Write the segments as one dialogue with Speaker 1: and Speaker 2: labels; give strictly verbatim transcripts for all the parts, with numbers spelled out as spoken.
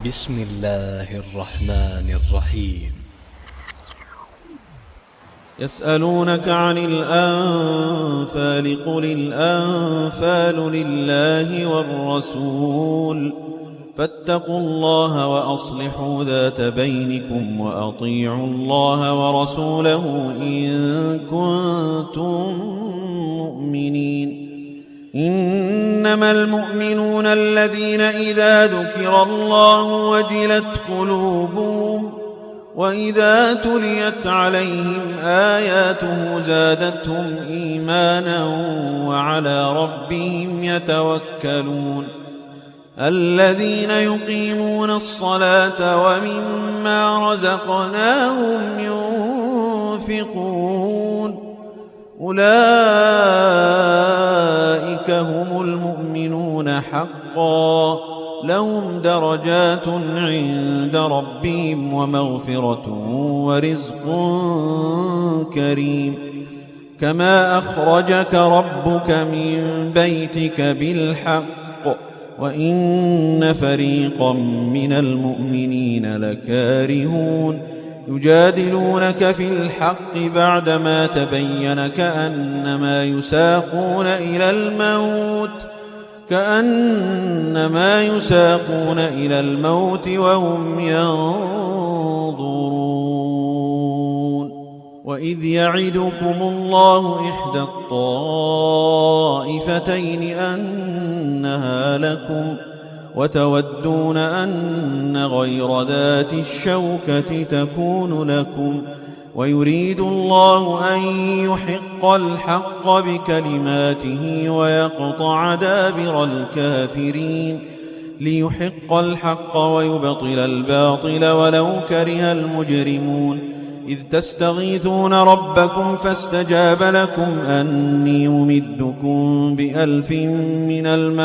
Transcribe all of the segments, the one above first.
Speaker 1: بسم الله الرحمن الرحيم.
Speaker 2: يسألونك عن الأنفال قل الأنفال لله والرسول فاتقوا الله وأصلحوا ذات بينكم وأطيعوا الله ورسوله إن كنتم مؤمنين. إنما المؤمنون الذين إذا ذكر الله وجلت قلوبهم وإذا تليت عليهم آياته زادتهم إيمانا وعلى ربهم يتوكلون. الذين يقيمون الصلاة ومما رزقناهم ينفقون أولئك هم المؤمنون حقا لهم درجات عند ربهم ومغفرة ورزق كريم. كما أخرجك ربك من بيتك بالحق وإن فريقا من المؤمنين لكارهون يجادلونك في الحق بعدما تبين كأنما يساقون إلى الموت كأنما يساقون إلى الموت وهم ينظرون. وإذ يعدكم الله إحدى الطائفتين أنها لكم وتودون أن غير ذات الشوكة تكون لكم ويريد الله أن يحق الحق بكلماته ويقطع دابر الكافرين ليحق الحق ويبطل الباطل ولو كره المجرمون. إذ تستغيثون ربكم فاستجاب لكم أني ممدكم بألف من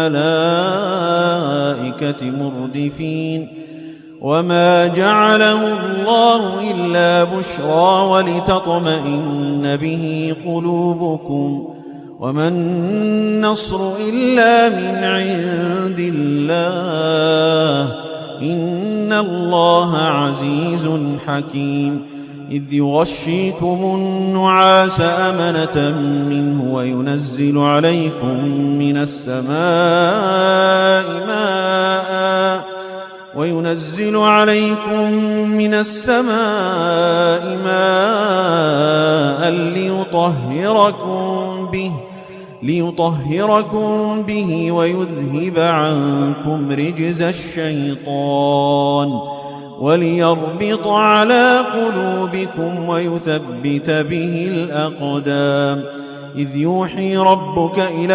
Speaker 2: الملائكة مردفين. وما جعله الله إلا بشرى ولتطمئن به قلوبكم وما النصر إلا من عند الله إن الله عزيز حكيم. إذ يغشيكم النعاس أمنة منه وينزل عليكم من السماء ماء وينزل عليكم من السماء ماء ليطهركم به ليطهركم به ويذهب عنكم رجز الشيطان وليربط على قلوبكم ويثبت به الأقدام. إذ يوحي ربك إلى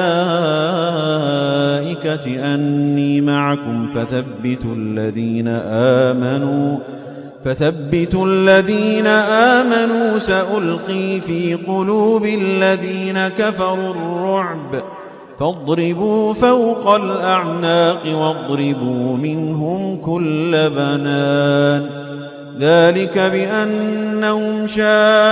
Speaker 2: الملائكة أني معكم فثبتوا الذين آمنوا فثبتوا الذين آمنوا سألقي في قلوب الذين كفروا الرعب فاضربوا فوق الأعناق واضربوا منهم كل بنان. ذلك بأنهم شاقوا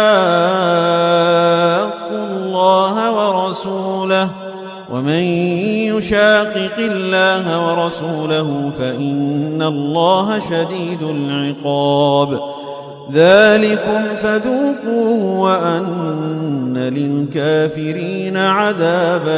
Speaker 2: الله ورسوله ومن يشاقق الله ورسوله فإن الله شديد العقاب. ذلكم فذوقوه وأن للكافرين عذاب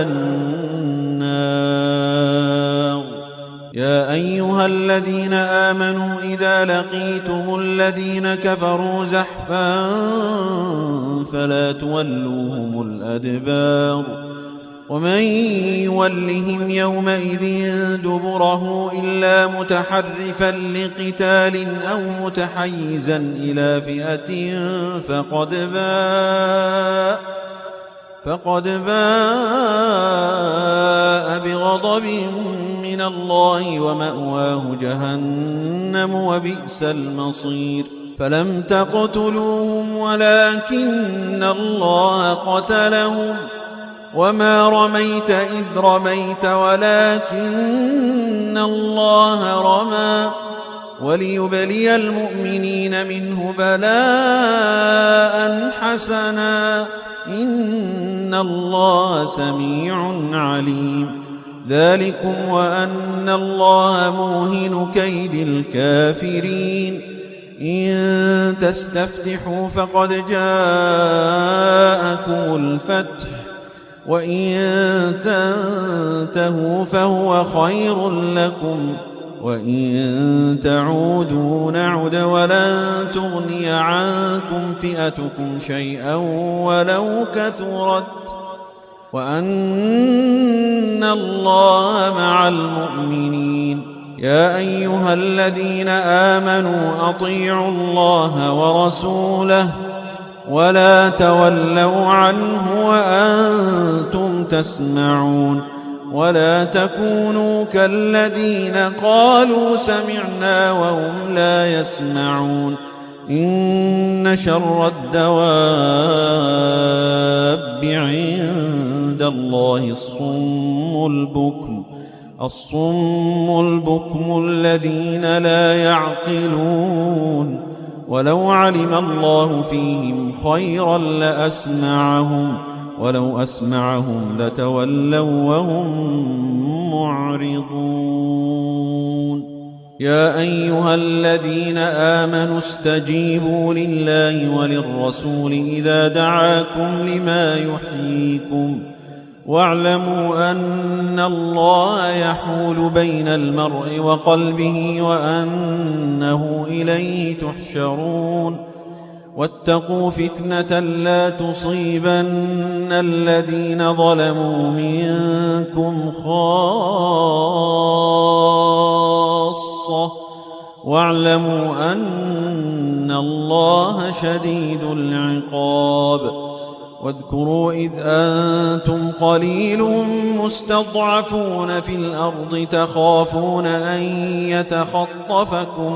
Speaker 2: النار. يا أيها الذين آمنوا إذا لقيتم الذين كفروا زحفا فلا تولوهم الأدبار ومن يولهم يومئذ دبره إلا متحرفا لقتال أو متحيزا إلى فئة فقد باء فقد باء بغضب من الله ومأواه جهنم وبئس المصير. فلم تقتلوهم ولكن الله قتلهم وما رميت إذ رميت ولكن الله رمى وليبلي المؤمنين منه بلاء حسنا إن الله سميع عليم. ذلكم وأن الله موهن كيد الكافرين إن تستفتحوا فقد جاءكم الفتح وإن تنتهوا فهو خير لكم وإن تعودوا نعد ولن تغني عنكم فئتكم شيئا ولو كثرت وأن الله مع المؤمنين يا أيها الذين آمنوا أطيعوا الله ورسوله ولا تولوا عنه وأنتم تسمعون ولا تكونوا كالذين قالوا سمعنا وهم لا يسمعون إن شر الدواب عند الله الصم البكم الصم البكم الذين لا يعقلون ولو علم الله فيهم خيرا لأسمعهم ولو أسمعهم لتولوا وهم معرضون يا أيها الذين آمنوا استجيبوا لله وللرسول إذا دعاكم لما يحييكم واعلموا أن الله يحول بين المرء وقلبه وأنه إليه تحشرون واتقوا فتنة لا تصيبن الذين ظلموا منكم خاصة واعلموا أن الله شديد العقاب واذكروا إذ أنتم قليل مستضعفون في الأرض تخافون أن يتخطفكم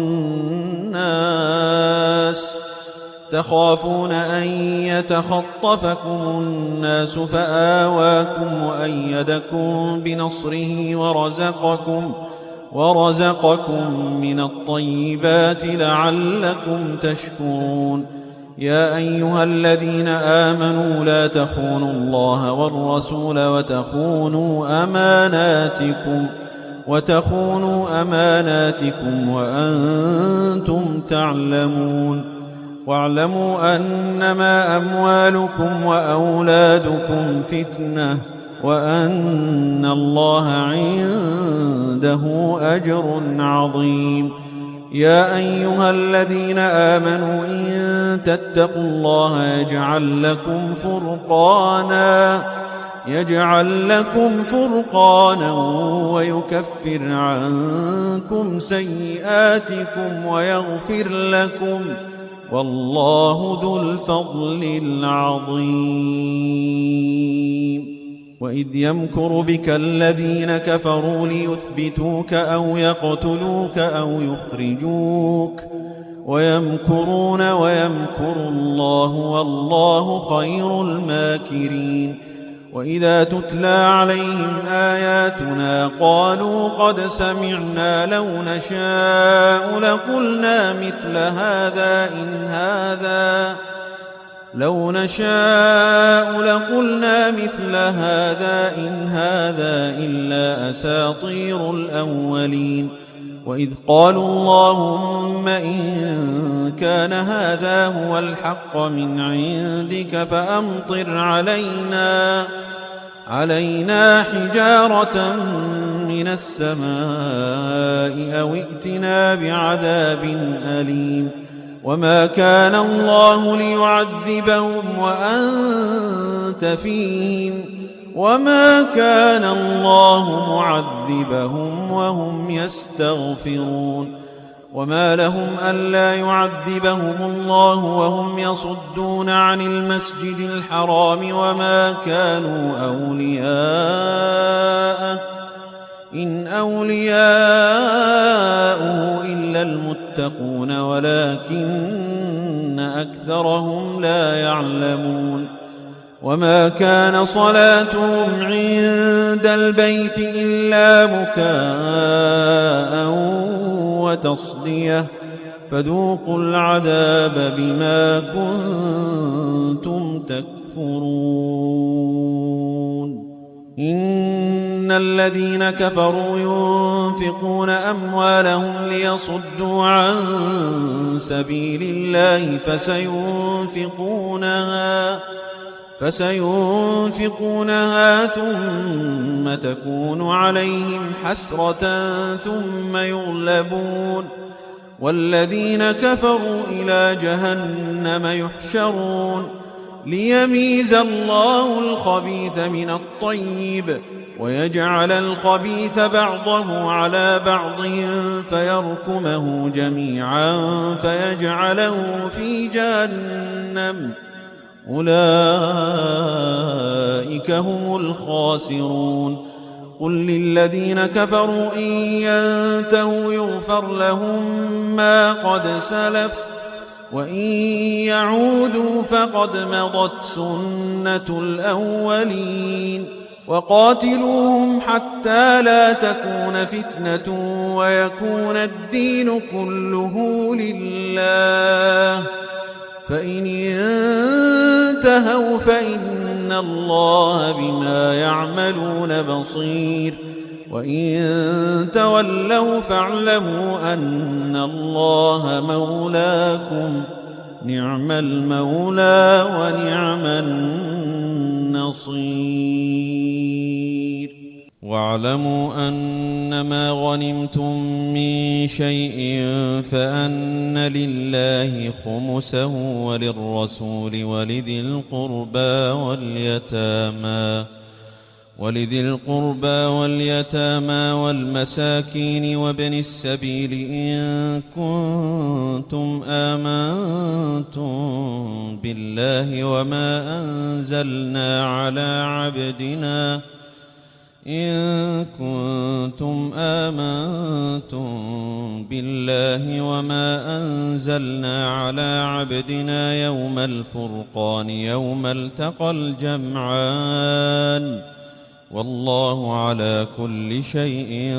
Speaker 2: الناس تخافون أن يتخطفكم الناس فآواكم وأيدكم بنصره ورزقكم ورزقكم من الطيبات لعلكم تشكرون يا أيها الذين آمنوا لا تخونوا الله والرسول وتخونوا أماناتكم وتخونوا أماناتكم وأنتم تعلمون واعلموا أنما أموالكم وأولادكم فتنة وأن الله عنده أجر عظيم يا أيها الذين آمنوا إن تتقوا الله يجعل لكم فرقانا يجعل لكم فرقانا ويكفر عنكم سيئاتكم ويغفر لكم والله ذو الفضل العظيم وإذ يمكر بك الذين كفروا ليثبتوك أو يقتلوك أو يخرجوك ويمكرون ويمكر الله والله خير الماكرين وإذا تتلى عليهم آياتنا قالوا قد سمعنا لو نشاء لقلنا مثل هذا إن هذا لو نشاء لقلنا مثل هذا إن هذا إلا أساطير الأولين وإذ قالوا اللهم إن كان هذا هو الحق من عندك فأمطر علينا علينا حجارة من السماء أو ائتنا بعذاب أليم وما كان الله ليعذبهم وأنت فيهم وما كان الله معذبهم وهم يستغفرون وما لهم ألا يعذبهم الله وهم يصدون عن المسجد الحرام وما كانوا أولياءه إن أولياؤه إلا المتقون ولكن أكثرهم لا يعلمون وما كان صلاتهم عند البيت إلا مكاء وتصدية فذوقوا العذاب بما كنتم تكفرون إن إن الذين كفروا ينفقون أموالهم ليصدوا عن سبيل الله فسينفقونها فسينفقونها ثم تكون عليهم حسرة ثم يغلبون والذين كفروا إلى جهنم يحشرون ليميز الله الخبيث من الطيب ويجعل الخبيث بعضه على بعض فيركمه جميعا فيجعله في جهنم أولئك هم الخاسرون قل للذين كفروا إن ينتهوا يغفر لهم ما قد سلف وإن يعودوا فقد مضت سنة الأولين وقاتلوهم حتى لا تكون فتنة ويكون الدين كله لله فإن انتهوا فإن الله بما يعملون بصير وإن تولوا فاعلموا أن الله مولاكم نعم المولى ونعم النصير واعلموا أنما غنمتم من شيء فأن لله خمسه وللرسول ولذي القربى واليتامى ولذي القربى واليتامى والمساكين وابن السبيل إن كنتم آمنتم بالله وما أنزلنا على عبدنا إن كنتم آمنتم بالله وما أنزلنا على عبدنا يوم الفرقان يوم التقى الجمعان والله على كل شيء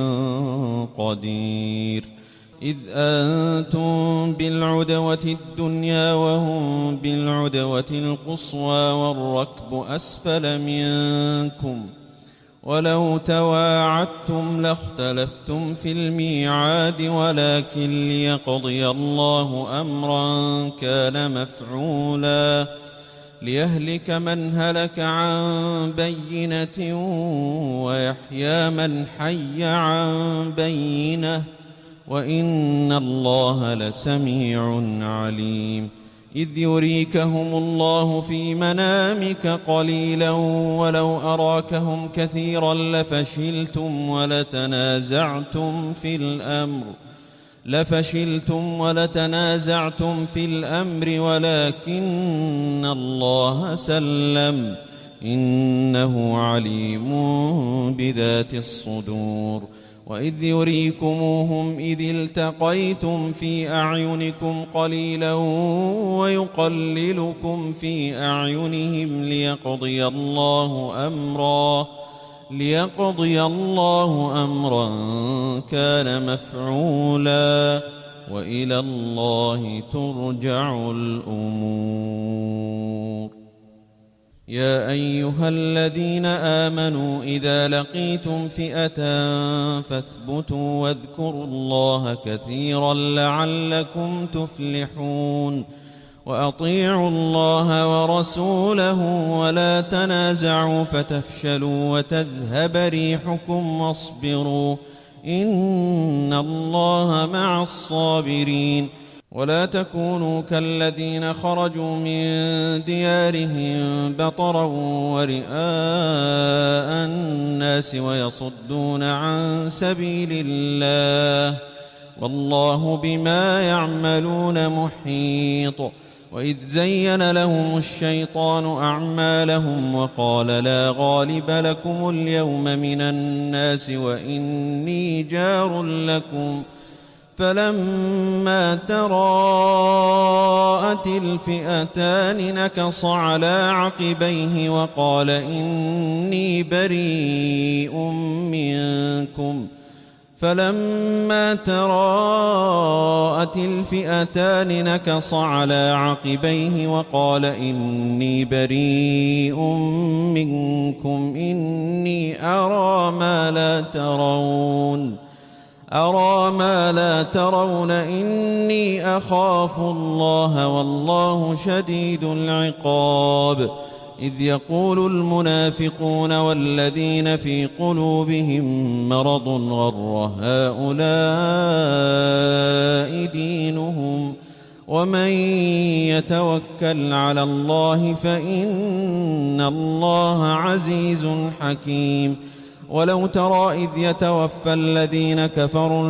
Speaker 2: قدير إذ أنتم بالعدوة الدنيا وهم بالعدوة القصوى والركب أسفل منكم ولو تواعدتم لاختلفتم في الميعاد ولكن ليقضي الله أمرا كان مفعولا ليهلك من هلك عن بينة ويحيى من حي عن بينة وإن الله لسميع عليم إذ يريكهم الله في منامك قليلا ولو أراكهم كثيرا لفشلتم ولتنازعتم في الأمر لفشلتم ولتنازعتم في الأمر ولكن الله سلم إنه عليم بذات الصدور وإذ يريكموهم إذ التقيتم في أعينكم قليلا ويقللكم في أعينهم ليقضي الله أمرا ليقضي الله أمرا كان مفعولا وإلى الله ترجع الأمور يا أيها الذين آمنوا إذا لقيتم فئة فاثبتوا واذكروا الله كثيرا لعلكم تفلحون وأطيعوا الله ورسوله ولا تنازعوا فتفشلوا وتذهب ريحكم واصبروا إن الله مع الصابرين ولا تكونوا كالذين خرجوا من ديارهم بطرا ورئاء الناس ويصدون عن سبيل الله والله بما يعملون محيط وإذ زين لهم الشيطان أعمالهم وقال لا غالب لكم اليوم من الناس وإني جار لكم فلما تراءت الفئتان نكص على عقبيه وقال إني بريء منكم فلما تراءت الفئتان نكص على عقبيه وقال إني بريء منكم إني أرى ما لا ترون أرى ما لا ترون إني أخاف الله والله شديد العقاب. إذ يقول المنافقون والذين في قلوبهم مرض غر هؤلاء دينهم ومن يتوكل على الله فإن الله عزيز حكيم. ولو ترى إذ يتوفى الذين كفروا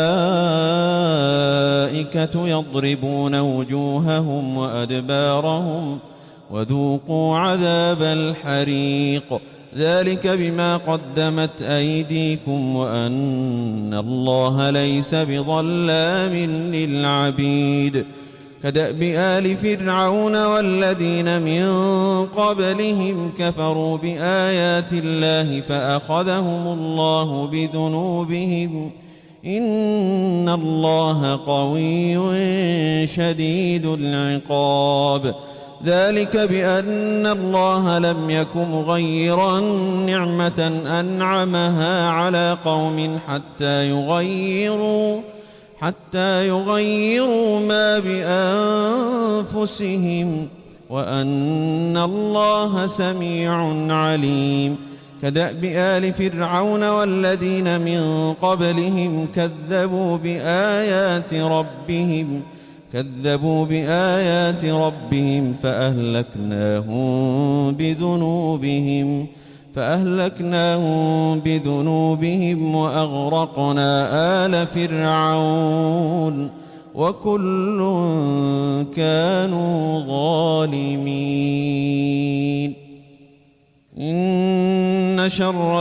Speaker 2: الملائكة يضربون وجوههم وأدبارهم وذوقوا عذاب الحريق ذلك بما قدمت أيديكم وأن الله ليس بظلام للعبيد. كدأب آل فرعون والذين من قبلهم كفروا بآيات الله فأخذهم الله بذنوبهم إن الله قوي شديد العقاب. ذلك بأن الله لم يكن مغيرا نعمة أنعمها على قوم حتى يغيروا حتى يغيروا ما بأنفسهم وأن الله سميع عليم. كدأب آل فرعون والذين من قبلهم كذبوا بآيات ربهم كذبوا بآيات ربهم فأهلكناهم بذنوبهم فأهلكناهم بذنوبهم وأغرقنا آل فرعون وكل كانوا ظالمين. إن شر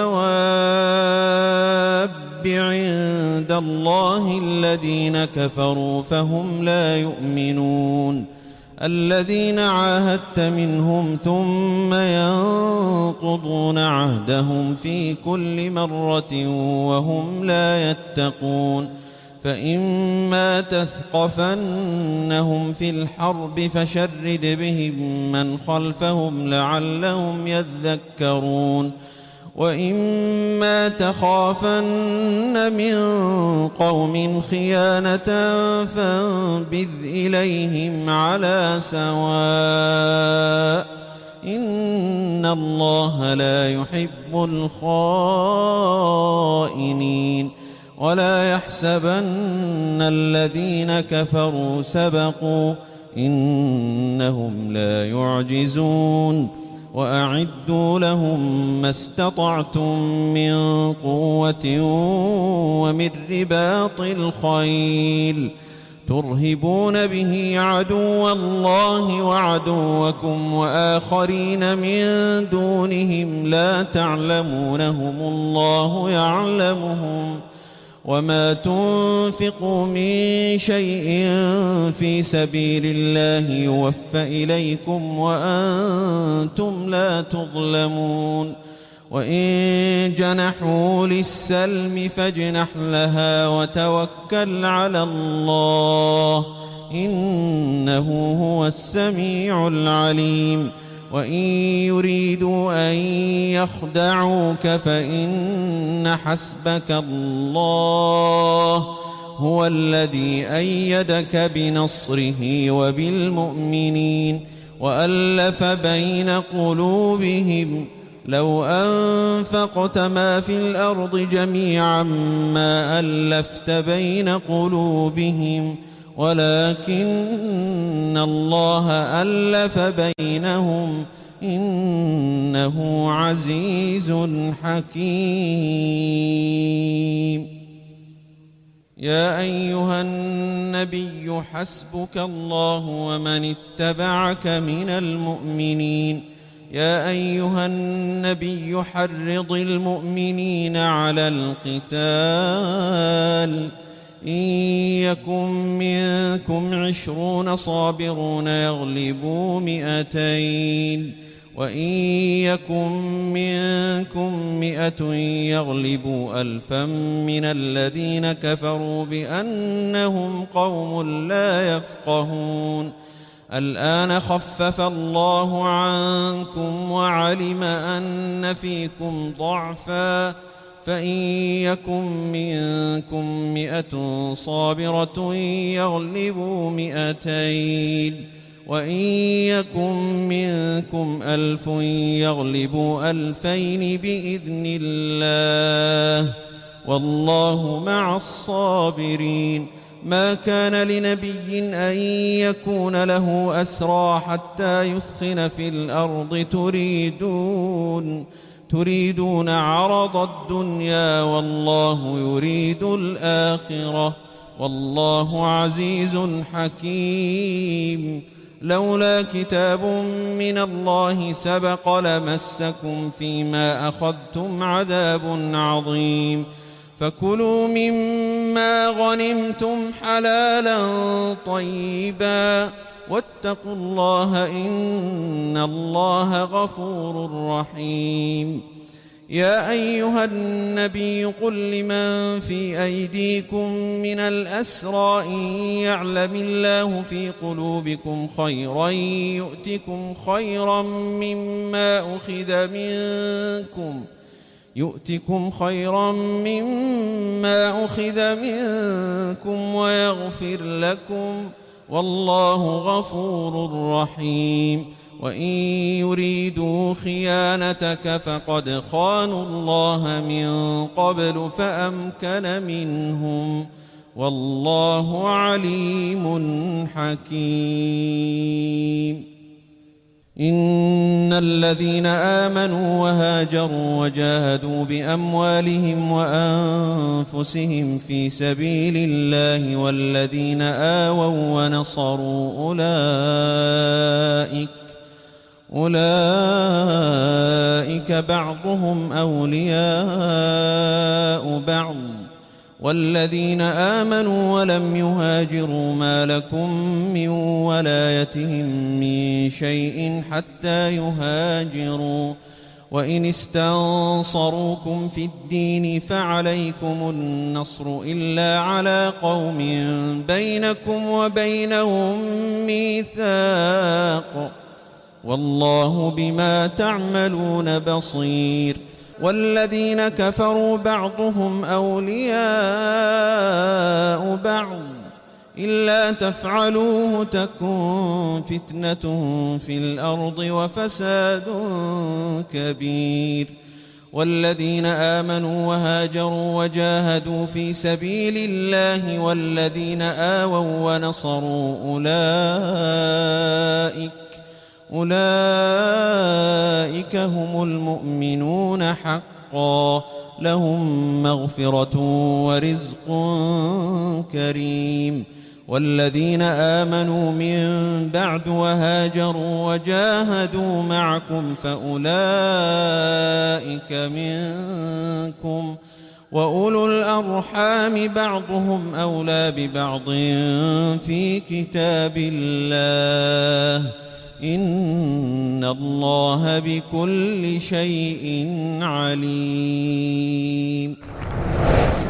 Speaker 2: الدواب عند الله الذين كفروا فهم لا يؤمنون. الذين عاهدت منهم ثم ينقضون عهدهم في كل مرة وهم لا يتقون. فإما تثقفنهم في الحرب فشرد بهم من خلفهم لعلهم يذكرون. وإما تخافن من قوم خيانة فانبذ إليهم على سواء إن الله لا يحب الخائنين. ولا يحسبن الذين كفروا سبقوا إنهم لا يعجزون. وأعدوا لهم ما استطعتم من قوة ومن رباط الخيل ترهبون به عدو الله وعدوكم وآخرين من دونهم لا تعلمونهم الله يعلمهم. وما تنفقوا من شيء في سبيل الله يوفى إليكم وأنتم لا تظلمون. وإن جنحوا للسلم فاجنح لها وتوكل على الله إنه هو السميع العليم. وإن يريدوا أن يخدعوك فإن حسبك الله هو الذي أيدك بنصره وبالمؤمنين وألف بين قلوبهم لو أنفقت ما في الأرض جميعا ما ألفت بين قلوبهم ولكن الله ألف بينهم إنه عزيز حكيم. يا أيها النبي حسبك الله ومن اتبعك من المؤمنين. يا أيها النبي حرض المؤمنين على القتال إن يكن منكم عشرون صابرون يغلبوا مئتين وإن يكن منكم مئة يغلبوا ألفا من الذين كفروا بأنهم قوم لا يفقهون الآن خفف الله عنكم وعلم أن فيكم ضعفا فإن يكن منكم مئة صابرة يغلبوا مئتين وإن يكن منكم ألف يغلبوا ألفين بإذن الله والله مع الصابرين ما كان لنبي أن يكون له أسرى حتى يثخن في الأرض تريدون تريدون عرض الدنيا والله يريد الآخرة والله عزيز حكيم لولا كتاب من الله سبق لمسكم فيما أخذتم عذاب عظيم فكلوا مما غنمتم حلالا طيبا واتقوا الله إن الله غفور رحيم يا أيها النبي قل لمن في أيديكم من الأسرى إن يعلم الله في قلوبكم خيرا يؤتكم خيرا مما أخذ منكم يؤتكم خيرا مما أخذ منكم ويغفر لكم والله غفور رحيم وإن يريدوا خيانتك فقد خانوا الله من قبل فأمكن منهم والله عليم حكيم إن الذين آمنوا وهاجروا وجاهدوا بأموالهم وأنفسهم في سبيل الله والذين آووا ونصروا أولئك أولئك بعضهم أولياء بعض والذين آمنوا ولم يهاجروا ما لكم من ولايتهم من شيء حتى يهاجروا وإن استنصروكم في الدين فعليكم النصر إلا على قوم بينكم وبينهم ميثاق والله بما تعملون بصير والذين كفروا بعضهم أولياء بعض إلا تفعلوه تكن فتنة في الأرض وفساد كبير والذين آمنوا وهاجروا وجاهدوا في سبيل الله والذين آووا ونصروا أولئك أولئك هم المؤمنون حقا لهم مغفرة ورزق كريم والذين آمنوا من بعد وهاجروا وجاهدوا معكم فأولئك منكم وأولو الأرحام بعضهم أولى ببعض في كتاب الله إن الله بكل شيء عليم.